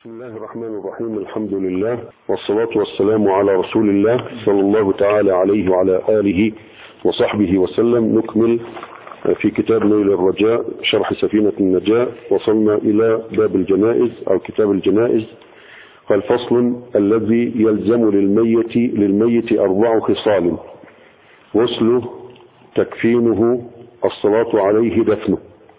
بسم الله الرحمن الرحيم. الحمد لله والصلاة والسلام على رسول الله صلى الله تعالى عليه وعلى آله وصحبه وسلم. نكمل في كتاب نيل الرجاء شرح سفينة النجاة. وصلنا إلى باب الجنائز أو كتاب الجنائز. قال: فصل: الذي يلزم للميت 4 خصال: غسله، تكفينه، الصلاة عليه، دفنه.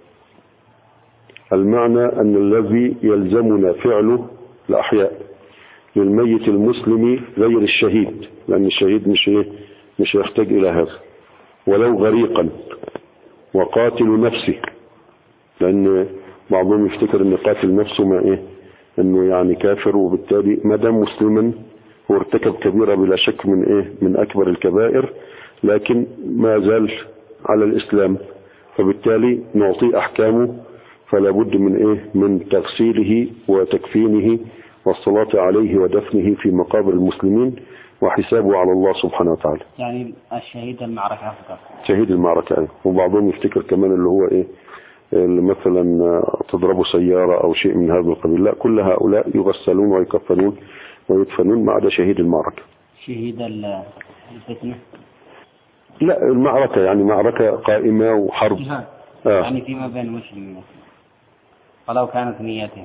المعنى أن الذي يلزمنا فعله الأحياء للميت المسلم غير الشهيد، لأن الشهيد مش يحتاج إلى هذا، ولو غريقا وقاتل نفسه، لأن بعضهم يفتكر أن قاتل نفسه أنه يعني كافر، وبالتالي ما دام مسلما هو ارتكب كبيرة بلا شك من أكبر الكبائر، لكن ما زال على الإسلام، فبالتالي نعطيه أحكامه، فلا بد من تغسيله وتكفينه والصلاة عليه ودفنه في مقابر المسلمين، وحسابه على الله سبحانه وتعالى. يعني الشهيد المعركة أفضل. شهيد المعركة. وبعضهم يفتكر كمان اللي هو اللي مثلا تضربوا سيارة أو شيء من هذا القبيل. لا، كل هؤلاء يغسلون ويكفنون ويدفنون ما عدا شهيد المعركة. شهيد الفتنة؟ لا، المعركة يعني معركة قائمة وحرب. يعني فيما بين المسلمين، ولو كانت نيته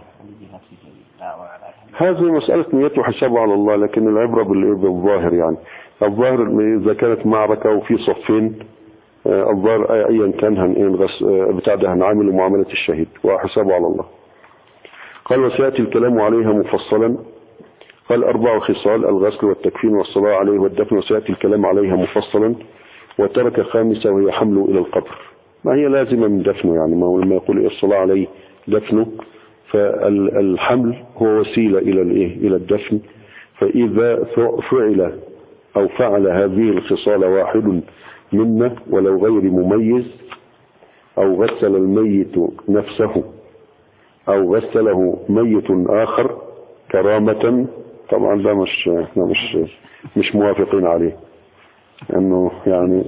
هذه مسألة نيته وحسابه على الله، لكن العبرة بالظاهر. يعني الظاهر إذا كانت معركة وفي صفين، الظاهر أيا كان هنعامل معاملة الشهيد وحسابه على الله. قال: وسيأتي الكلام عليها مفصلا. قال: 4 خصال: الغسل والتكفين والصلاة عليه والدفن. وسيأتي الكلام عليها مفصلا. وترك 5 وهي حمله إلى القبر. ما هي لازمة من دفنه، يعني ما هو لما يقول الصلاة عليه دفنه، فالحمل هو وسيلة إلى الدفن. فإذا فعل هذه الخصال واحد منا ولو غير مميز، أو غسل الميت نفسه أو غسله ميت آخر كرامة، طبعا ده مش موافقين عليه، أنه يعني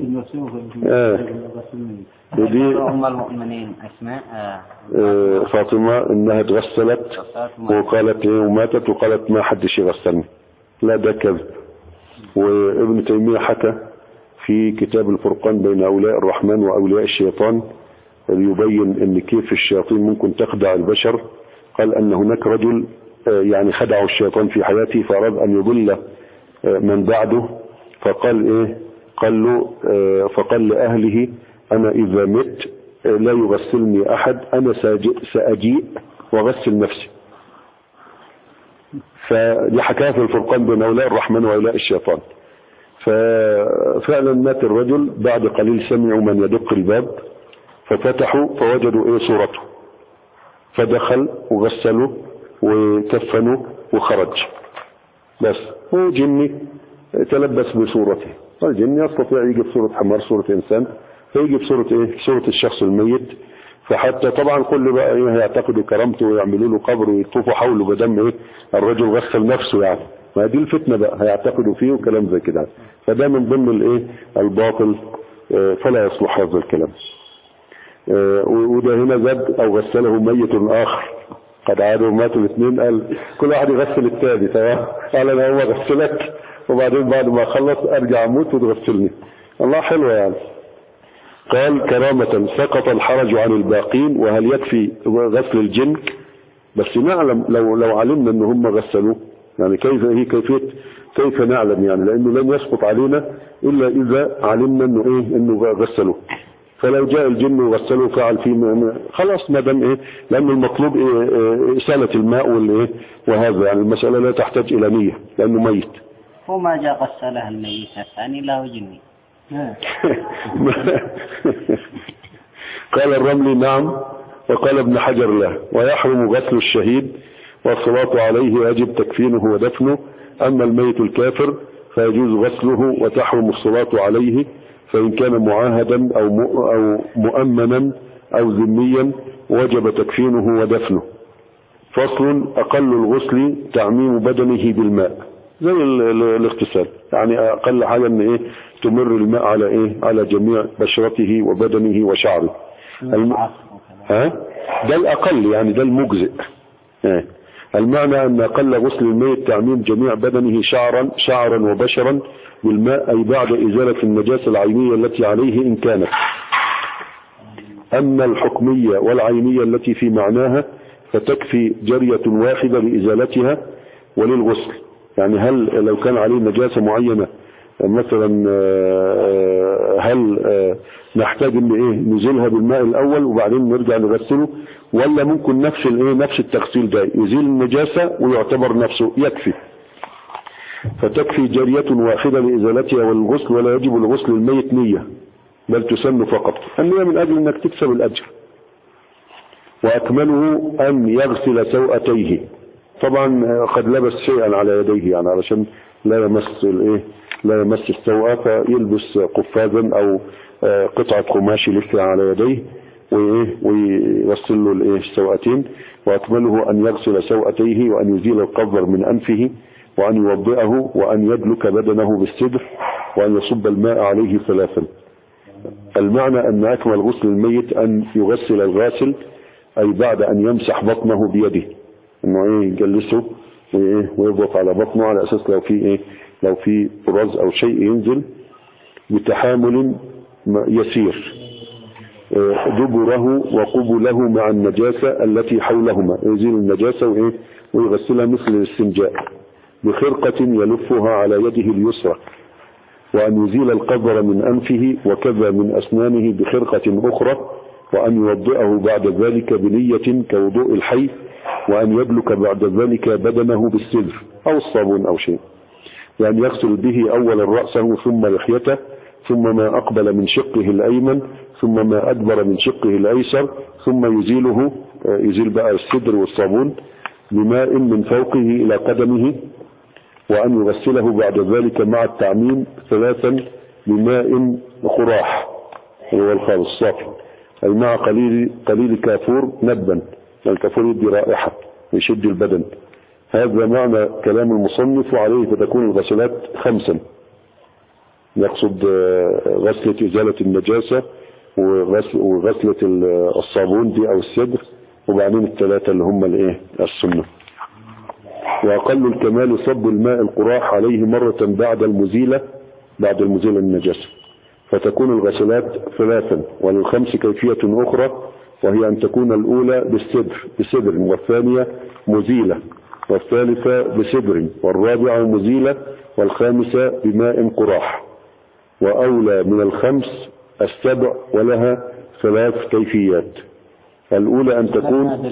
ودي أم المؤمنين أسماء فاطمة إنها تغسلت وقالت وماتت وقالت ما حدش يغسلني. لا، ده كذب. وابن تيمية حكى في كتاب الفرقان بين أولياء الرحمن وأولياء الشيطان يبين إن كيف الشياطين ممكن تخدع البشر. قال أن هناك رجل يعني خدعه الشيطان في حياته فأراد أن يضل من بعده، فقال فقال لأهله: أنا إذا مت لا يغسلني أحد، أنا سأجيء وغسل نفسي. فدي حكاية في الفرقان بين أولياء الرحمن وأولياء الشيطان. ففعلا مات الرجل، بعد قليل سمعوا من يدق الباب، ففتحوا فوجدوا صورته، فدخل وغسلوا وكفنوا وخرج. بس هو جني تلبس بصورته. الجن يستطيع يجي بصورة حمار، صورة إنسان، فيجي بصورة صورة الشخص الميت. فحتى طبعا كل بقى هيعتقدوا كرامته ويعملوا له قبر ويطوفوا حوله بدم الرجل غسل نفسه، يعني ما دي الفتنة بقى، هيعتقدوا فيه وكلام زي كده. فده من ضمن الباطل، فلا يصلح هذا الكلام. وده هنا زاد: أو غسله ميت آخر قد عادوا ماتوا الاثنين. قال كل واحد يغسل الثاني. تمام، قال أنا هو غسلك وبعدين بعد ما أخلص أرجع أموت وتغسلني. الله حلوة يعني. قال: كرامة سقط الحرج عن الباقين. وهل يكفي غسل الجن؟ بس نعلم لو علمنا أن هم غسلوه، يعني كيف نعلم، يعني لأنه لن يسقط علينا إلا إذا علمنا أنه غسلوه. فلو جاء الجن وغسلوه فعل فيه خلاص، ما دام لأن المطلوب إسالة الماء وهذا، يعني المسألة لا تحتاج إلى نية لأنه ميت. وما جاء غسلها الميت الثاني له جني. قال الرملي: نعم. وقال ابن حجر: لا. ويحرم غسل الشهيد والصلاة عليه، يجب تكفينه ودفنه. أما الميت الكافر فيجوز غسله وتحرم الصلاة عليه، فإن كان معاهدا أو مؤمنا أو ذميا وجب تكفينه ودفنه. فصل: أقل الغسل تعميم بدنه بالماء، زي الاغتسال، يعني أقل حاجة أن تمر الماء على جميع بشرته وبدنه وشعره. ده الأقل، يعني ده المجزئ. المعنى أن أقل غسل الميت تعميم جميع بدنه شعرا وبشرا بالماء، أي بعد إزالة النجاسة العينية التي عليه إن كانت. أما الحكمية والعينية التي في معناها فتكفي جرية واحدة لإزالتها وللغسل. يعني هل لو كان عليه نجاسة معينة مثلا هل نحتاج ان نزيلها بالماء الاول وبعدين نرجع نغسله، ولا ممكن نفس التغسيل ده يزيل النجاسة ويعتبر نفسه يكفي؟ فتكفي جرية واحدة لإزالتها والغسل، ولا يجب الغسل الميت نية بل تسن فقط. النية من أجل أنك تكسب الأجر. وأكمله أن يغسل سوأتيه. طبعا قد لبس شيئا على يديه يعني علشان لا يمس السوء، فيلبس قفازا أو قطعة قماش يلفها على يديه ويغسل له السوأتين. وأكمله أن يغسل سوأتيه وأن يزيل القذر من أنفه وأن يوضئه وأن يدلك بدنه بالسدر وأن يصب الماء عليه 3. المعنى أن أكمل غسل الميت أن يغسل الغاسل، أي بعد أن يمسح بطنه بيده، أنه يجلسه ويضغط على بطنه على أساس لو في براز أو شيء ينزل بتحامل يسير، دبره وقبله مع النجاسة التي حولهما، يزيل النجاسة ويغسلها مثل الاستنجاء بخرقة يلفها على يده اليسرى، وأن يزيل القذر من أنفه وكذا من أسنانه بخرقة أخرى، وأن يوضئه بعد ذلك بنية كوضوء الحي، وأن يدلك بعد ذلك بدنه بالسدر أو الصابون أو شيء، يعني يغسل به أولا رأسه ثم لحيته ثم ما أقبل من شقه الأيمن ثم ما أدبر من شقه الأيسر، ثم يزيل بقى السدر والصابون بماء من فوقه إلى قدمه، وأن يغسله بعد ذلك مع التعميم 3 بماء قراح هو الخالص الصافي، أي مع قليل كافور ندبا، الكافور يدي رائحة يشد البدن. هذا معنى كلام المصنف، وعليه فتكون الغسلات 5، يقصد غسلة إزالة النجاسة وغسلة الصابون دي أو السدر، وبعدين 3 اللي هم السنة. وأقل الكمال صب الماء القراح عليه مرة بعد المزيلة النجاسة، فتكون الغسلات 3. وللخمس كيفية أخرى، وهي أن تكون الأولى بسدر والثانية مزيلة والثالثة بسدر والرابعة مزيلة والخامسة بماء قراح. وأولى من ال5 السبع، ولها 3 كيفيات. الأولى أن تكون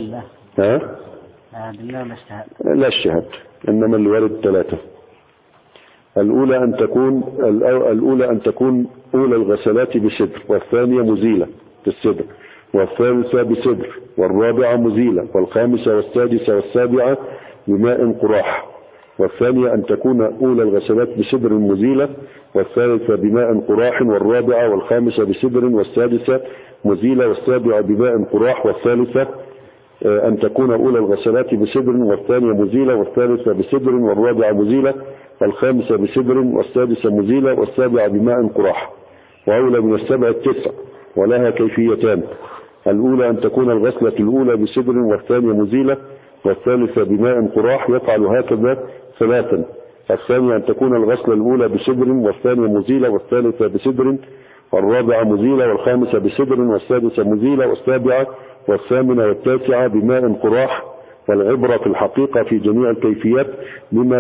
لا الشهاد، إنما اللي وارد 3. الأولى أن تكون أولى الغسلات بسدر، والثانية مزيلة بالسدر، والثالثة بسدر، والرابعة مزيلة، والخامسة والسادسة والسابعة بماء قراح. والثانية أن تكون أولى الغسلات بسدر مزيلة، والثالثة بماء قراح، والرابعة والخامسة بسدر، والسادسة مزيلة، والسابعة بماء قراح. والثالثة أن تكون أولى الغسلات بسدر، والثانية مزيلة، والثالثة بسدر، والرابعة مزيلة، والخامسة بسدر، والسادسة مزيلة، والسابعة بماء قراح. وأولى من السبع 9، ولها كيفيتان. الأولى أن تكون الغسلة الأولى بسدر، والثانية مزيلة، والثالثة بماء قراح، يفعل هكذا 3. الثانية أن تكون الغسلة الأولى بسدر، والثانية مزيلة، والثالثة بسدر، والرابعة مزيلة، والخامسة بسدر، والسادسة مزيلة، والسابعة والثامنة والتاسعة بماء قراح. والعبرة في الحقيقة في جميع الكيفيات بما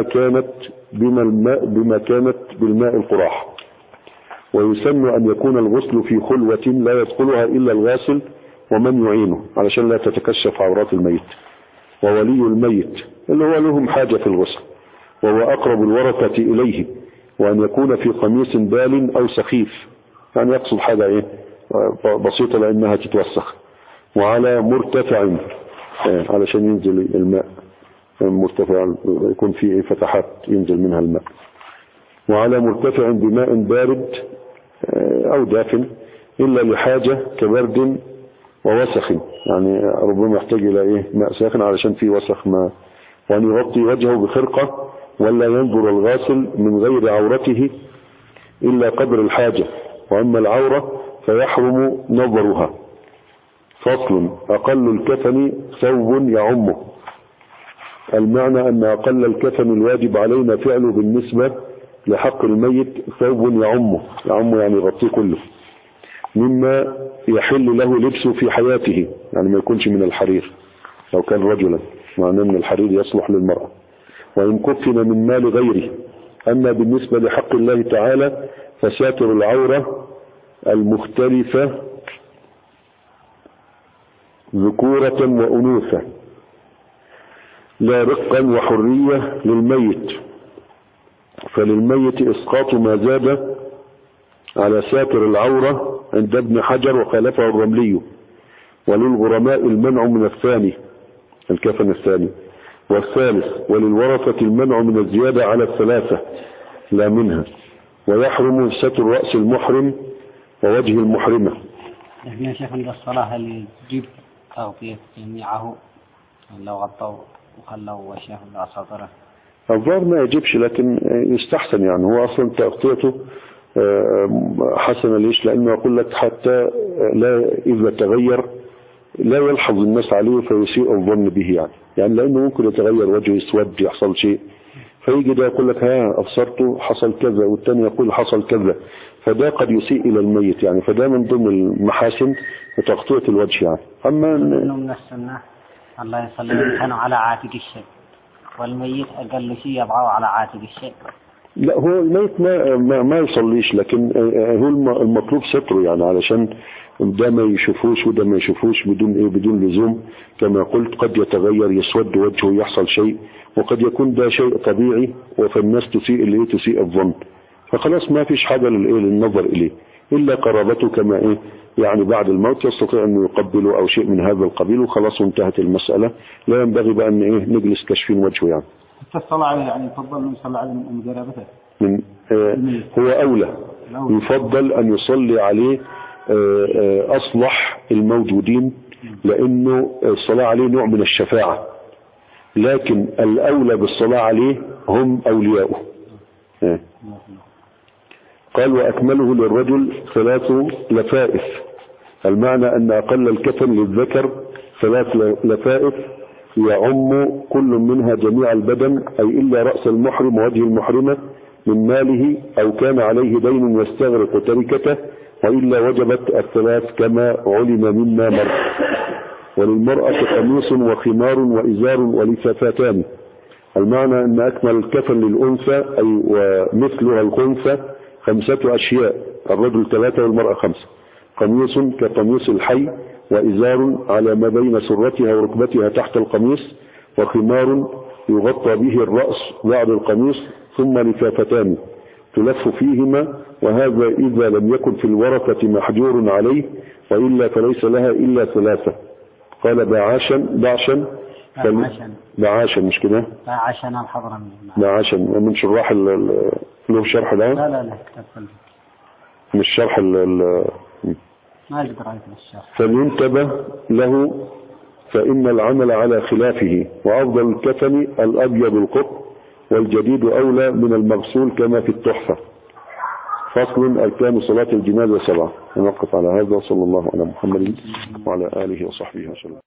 كانت بالماء القراح. ويسن أن يكون الغسل في خلوة لا يدخلها إلا الغاسل ومن يعينه، علشان لا تتكشف عورات الميت، وولي الميت اللي هو لهم حاجة في الغسل، وهو أقرب الورثة إليه، وأن يكون في قميص بال أو سخيف، يعني يقصد حاجة بسيطة لأنها تتوسخ، وعلى مرتفع علشان ينزل الماء، مرتفع يكون فيه فتحات ينزل منها الماء، وعلى مرتفع بماء بارد أو دافن، إلا لحاجة كبرد ووسخ، يعني ربما يحتاج إلى ماء ساخن علشان فيه وسخ ماء. وأن يغطي وجهه بخرقة، ولا ينظر الغاسل من غير عورته إلا قدر الحاجة، وأما العورة فيحرم نظرها. فصل: أقل الكفن ثوب يعمه. المعنى أن أقل الكفن الواجب علينا فعله بالنسبة لحق الميت ثوب يعمه يعني يغطيه كله، مما يحل له لبسه في حياته، يعني ما يكونش من الحرير لو كان رجلا، معناه من الحرير يصلح للمرأة، وإن كفن من مال غيره. أما بالنسبة لحق الله تعالى فساتر العورة المختلفة ذكورة وأنوثة لا رقا وحرية للميت، فللميت إسقاط ما زاد على ساتر العورة عند ابن حجر وخالفه الرملي، وللغرماء المنع من الثاني الكفن الثاني والثالث، وللورثة المنع من الزيادة على الثلاثة لا منها، ويحرم ستر رأس المحرم ووجه المحرمة. يا شيخ عند الصلاة هل يجب تغطية جميعه لو غطوا وخلوا وجهه وأساطره؟ الظاهر ما يجبش، لكن يستحسن، يعني هو أصلا تغطيته حسنة. ليش؟ لأنه يقول لك حتى لا إذا تغير لا يلحظ الناس عليه فيسيء الظن به، يعني لأنه ممكن يتغير وجهه يسود يحصل شيء، فيجي ده يقول لك ها أبصرته حصل كذا، والتاني يقول حصل كذا، فده قد يسيء إلى الميت يعني، فده من ضمن المحاسن وتغطية الوجه يعني. أما من السنة الله يصلي كانوا على عاتق الشيء، والميت أقل شيء يضعه على عاتق الشيء. لا، هو الميت ما يصليش، لكن هو المطلوب ستره، يعني علشان ده ما يشوفوش وده ما يشوفوش بدون لزوم. كما قلت قد يتغير يسود وجهه يحصل شيء، وقد يكون ده شيء طبيعي فالناس تسيء الظن، فخلاص ما فيش حاجة للنظر إليه إلا قرابته كما يعني بعد الموت يستطيع أن يقبله أو شيء من هذا القبيل، وخلاص انتهت المسألة. لا ينبغي بقى أن نجلس كشفين وجهه يعني. الصلاة عليه يعني يفضل أن يصلي عليه من جنابته هو أولى، يفضل أن يصلي عليه أصلح الموجودين، لأنه الصلاة عليه نوع من الشفاعة، لكن الأولى بالصلاة عليه هم أولياؤه. قال وأكمله للرجل 3 لفائف، المعنى أن أقل الكفن للذكر 3 لفائف يعم كل منها جميع البدن، أي إلا رأس المحرم ووجه المحرمة من ماله أو كان عليه دين يستغرق تركته، وإلا وجبت 3 كما علم مما مر. وللمرأة قميص وخمار وإزار ولفافتان، المعنى أن أكمل الكفن للأنثى أي ومثلها الخنثى 5 أشياء، الرجل 3 والمرأة 5. قميص كقميص الحي، وإزار على ما بين سرتها وركبتها تحت القميص، وخمار يغطى به الرأس بعد القميص، ثم لفافتان تلف فيهما، وهذا إذا لم يكن في الورثة محجور عليه، وإلا فليس لها إلا 3. قال بعاشا مش كده؟ بعاشا الحضر بعاشا من شراح له شرح الآن؟ لا مش شرح ما أقدر أعرف الشرح. فلينتبه له فإن العمل على خلافه، وأفضل الكفن الأبيض القط، والجديد أولى من المغسول كما في التحفة. فصل أركان صلاة الجنازة 7. نوقف على هذا، وصلى الله على محمد وعلى آله وصحبه وسلم.